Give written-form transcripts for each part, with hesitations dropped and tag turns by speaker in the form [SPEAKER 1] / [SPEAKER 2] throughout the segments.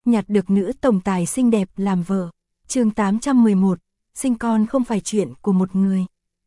[SPEAKER 1] nhặt được nữ tổng tài xinh đẹp làm vợ. Chương 811, sinh con không phải chuyện của một người.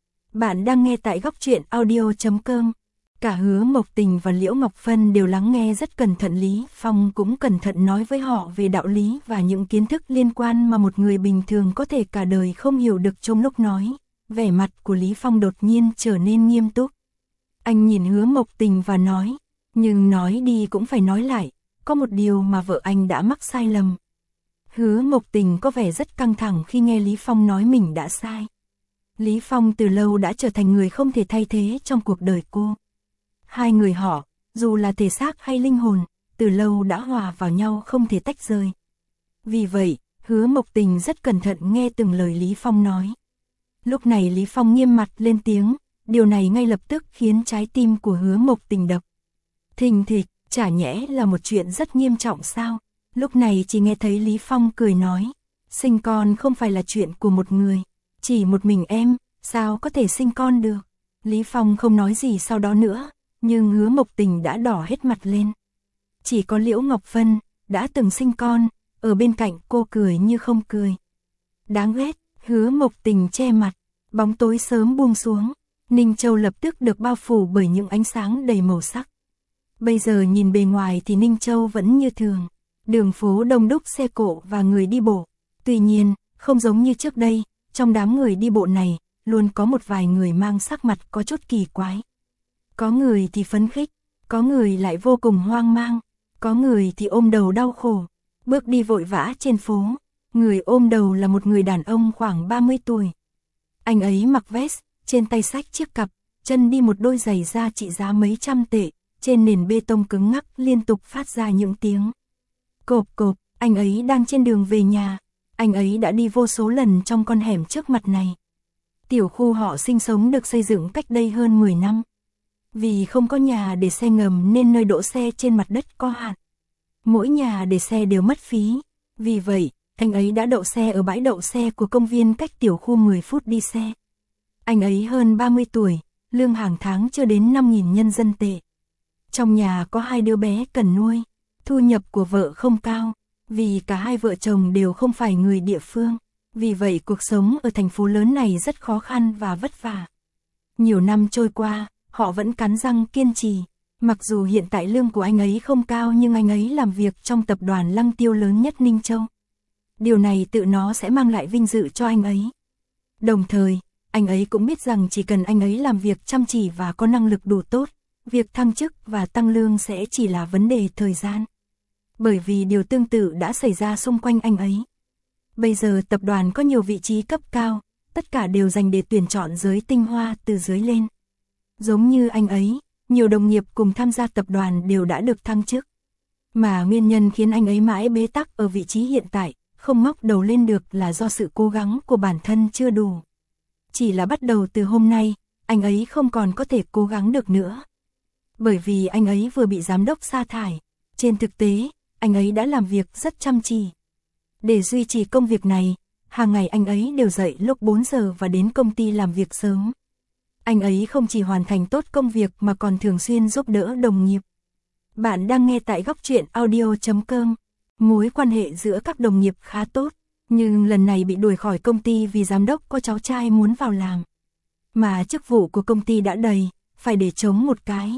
[SPEAKER 1] Bạn đang nghe tại góc truyện audio.com. Cả Hứa Mộc Tình và Liễu Ngọc Phân đều lắng nghe rất cẩn thận, Lý Phong cũng cẩn thận nói với họ về đạo lý và những kiến thức liên quan mà một người bình thường có thể cả đời không hiểu được. Trong lúc nói, vẻ mặt của Lý Phong đột nhiên trở nên nghiêm túc. Anh nhìn Hứa Mộc Tình và nói, nhưng nói đi cũng phải nói lại, có một điều mà vợ anh đã mắc sai lầm. Hứa Mộc Tình có vẻ rất căng thẳng khi nghe Lý Phong nói mình đã sai. Lý Phong từ lâu đã trở thành người không thể thay thế trong cuộc đời cô. Hai người họ, dù là thể xác hay linh hồn, từ lâu đã hòa vào nhau không thể tách rời. Vì vậy, Hứa Mộc Tình rất cẩn thận nghe từng lời Lý Phong nói. Lúc này Lý Phong nghiêm mặt lên tiếng, điều này ngay lập tức khiến trái tim của Hứa Mộc Tình đập thình thịch, chả nhẽ là một chuyện rất nghiêm trọng sao? Lúc này chỉ nghe thấy Lý Phong cười nói, sinh con không phải là chuyện của một người, chỉ một mình em, sao có thể sinh con được? Lý Phong không nói gì sau đó nữa, nhưng Hứa Mộc Tình đã đỏ hết mặt lên. Chỉ có Liễu Ngọc Phân, đã từng sinh con, ở bên cạnh cô cười như không cười. Đáng ghét, Hứa Mộc Tình che mặt, bóng tối sớm buông xuống, Ninh Châu lập tức được bao phủ bởi những ánh sáng đầy màu sắc. Bây giờ nhìn bề ngoài thì Ninh Châu vẫn như thường, đường phố đông đúc xe cộ và người đi bộ. Tuy nhiên, không giống như trước đây, trong đám người đi bộ này, luôn có một vài người mang sắc mặt có chút kỳ quái. Có người thì phấn khích, có người lại vô cùng hoang mang, có người thì ôm đầu đau khổ, bước đi vội vã trên phố. Người ôm đầu là một người đàn ông khoảng 30 tuổi. Anh ấy mặc vest, trên tay xách chiếc cặp, chân đi một đôi giày da trị giá mấy trăm tệ, trên nền bê tông cứng ngắc liên tục phát ra những tiếng cộp cộp. Anh ấy đang trên đường về nhà. Anh ấy đã đi vô số lần trong con hẻm trước mặt này. Tiểu khu họ sinh sống được xây dựng cách đây hơn 10 năm. Vì không có nhà để xe ngầm nên nơi đỗ xe trên mặt đất có hạn. Mỗi nhà để xe đều mất phí. Vì vậy, anh ấy đã đậu xe ở bãi đậu xe của công viên cách tiểu khu 10 phút đi xe. Anh ấy hơn 30 tuổi, lương hàng tháng chưa đến 5.000 nhân dân tệ. Trong nhà có 2 đứa bé cần nuôi, thu nhập của vợ không cao, vì cả hai vợ chồng đều không phải người địa phương. Vì vậy cuộc sống ở thành phố lớn này rất khó khăn và vất vả. Nhiều năm trôi qua, họ vẫn cắn răng kiên trì. Mặc dù hiện tại lương của anh ấy không cao nhưng anh ấy làm việc trong tập đoàn Lăng Tiêu lớn nhất Ninh Châu. Điều này tự nó sẽ mang lại vinh dự cho anh ấy. Đồng thời, anh ấy cũng biết rằng chỉ cần anh ấy làm việc chăm chỉ và có năng lực đủ tốt, việc thăng chức và tăng lương sẽ chỉ là vấn đề thời gian. Bởi vì điều tương tự đã xảy ra xung quanh anh ấy. Bây giờ tập đoàn có nhiều vị trí cấp cao, tất cả đều dành để tuyển chọn giới tinh hoa từ dưới lên. Giống như anh ấy, nhiều đồng nghiệp cùng tham gia tập đoàn đều đã được thăng chức. Mà nguyên nhân khiến anh ấy mãi bế tắc ở vị trí hiện tại, không ngóc đầu lên được là do sự cố gắng của bản thân chưa đủ. Chỉ là bắt đầu từ hôm nay, anh ấy không còn có thể cố gắng được nữa. Bởi vì anh ấy vừa bị giám đốc sa thải. Trên thực tế, anh ấy đã làm việc rất chăm chỉ. Để duy trì công việc này, hàng ngày anh ấy đều dậy lúc 4 giờ và đến công ty làm việc sớm. Anh ấy không chỉ hoàn thành tốt công việc mà còn thường xuyên giúp đỡ đồng nghiệp. Bạn đang nghe tại góc truyện audio.com. Mối quan hệ giữa các đồng nghiệp khá tốt, nhưng lần này bị đuổi khỏi công ty vì giám đốc có cháu trai muốn vào làm. Mà chức vụ của công ty đã đầy, phải để trống một cái.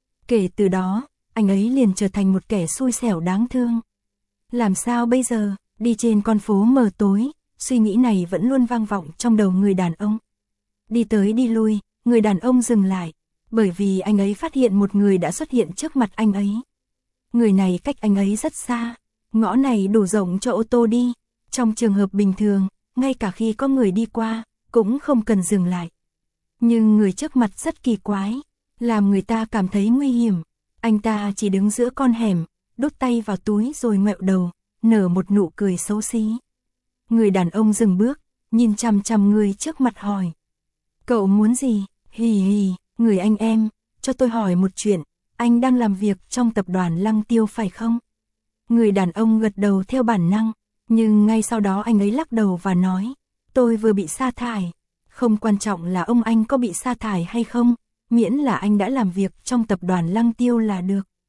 [SPEAKER 1] Kể từ đó, anh ấy liền trở thành một kẻ xui xẻo đáng thương. Làm sao bây giờ, đi trên con phố mờ tối, suy nghĩ này vẫn luôn vang vọng trong đầu người đàn ông. Đi tới đi lui, người đàn ông dừng lại, bởi vì anh ấy phát hiện một người đã xuất hiện trước mặt anh ấy. Người này cách anh ấy rất xa, ngõ này đủ rộng cho ô tô đi. Trong trường hợp bình thường, ngay cả khi có người đi qua, cũng không cần dừng lại. Nhưng người trước mặt rất kỳ quái, làm người ta cảm thấy nguy hiểm. Anh ta chỉ đứng giữa con hẻm, đút tay vào túi rồi ngoẹo đầu, nở một nụ cười xấu xí. Người đàn ông dừng bước, nhìn chằm chằm người trước mặt hỏi. Cậu muốn gì? Hì hì, người anh em, cho tôi hỏi một chuyện, anh đang làm việc trong tập đoàn Lăng Tiêu phải không? Người đàn ông gật đầu theo bản năng, nhưng ngay sau đó anh ấy lắc đầu và nói, tôi vừa bị sa thải. Không quan trọng là ông anh có bị sa thải hay không, miễn là anh đã làm việc trong tập đoàn Lăng Tiêu là được.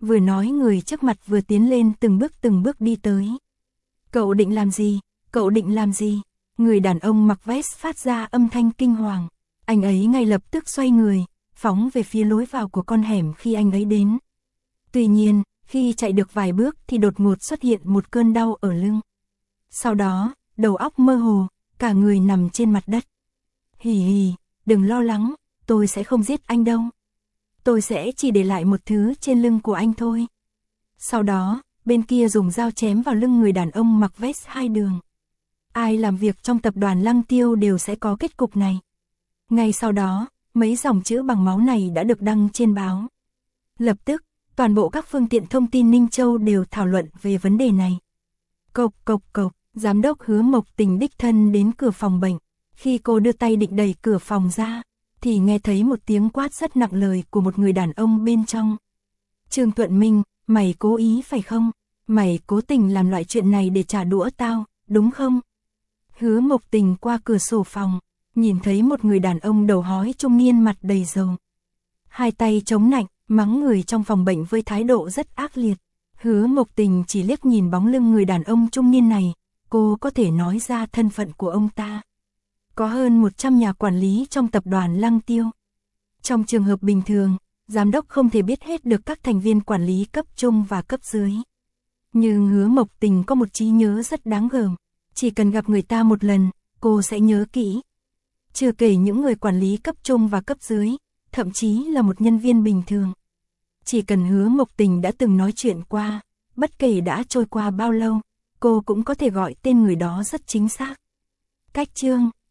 [SPEAKER 1] Vừa nói người trước mặt vừa tiến lên từng bước đi tới. Cậu định làm gì? Cậu định làm gì? Người đàn ông mặc vest phát ra âm thanh kinh hoàng. Anh ấy ngay lập tức xoay người, phóng về phía lối vào của con hẻm khi anh ấy đến. Tuy nhiên, khi chạy được vài bước thì đột ngột xuất hiện một cơn đau ở lưng. Sau đó, đầu óc mơ hồ, cả người nằm trên mặt đất. Hì hì, đừng lo lắng, tôi sẽ không giết anh đâu. Tôi sẽ chỉ để lại một thứ trên lưng của anh thôi. Sau đó, bên kia dùng dao chém vào lưng người đàn ông mặc vest 2 đường. Ai làm việc trong tập đoàn Lăng Tiêu đều sẽ có kết cục này. Ngay sau đó, mấy dòng chữ bằng máu này đã được đăng trên báo. Lập tức, toàn bộ các phương tiện thông tin Ninh Châu đều thảo luận về vấn đề này. Cộc cộc cộc, giám đốc Hứa Mộc Tình đích thân đến cửa phòng bệnh. Khi cô đưa tay định đẩy cửa phòng ra, thì nghe thấy một tiếng quát rất nặng lời của một người đàn ông bên trong. Trương Tuận Minh, mày cố ý phải không? Mày cố tình làm loại chuyện này để trả đũa tao, đúng không? Hứa Mộc Tình qua cửa sổ phòng, nhìn thấy một người đàn ông đầu hói trung niên mặt đầy dầu. Hai tay chống nạnh, mắng người trong phòng bệnh với thái độ rất ác liệt. Hứa Mộc Tình chỉ liếc nhìn bóng lưng người đàn ông trung niên này, cô có thể nói ra thân phận của ông ta. Có hơn 100 nhà quản lý trong tập đoàn Lăng Tiêu. Trong trường hợp bình thường, giám đốc không thể biết hết được các thành viên quản lý cấp trung và cấp dưới. Nhưng Hứa Mộc Tình có một trí nhớ rất đáng gờm, chỉ cần gặp người ta một lần, cô sẽ nhớ kỹ. Chưa kể những người quản lý cấp trung và cấp dưới, thậm chí là một nhân viên bình thường. Chỉ cần Hứa Mộc Tình đã từng nói chuyện qua, bất kể đã trôi qua bao lâu, cô cũng có thể gọi tên người đó rất chính xác. Cách chương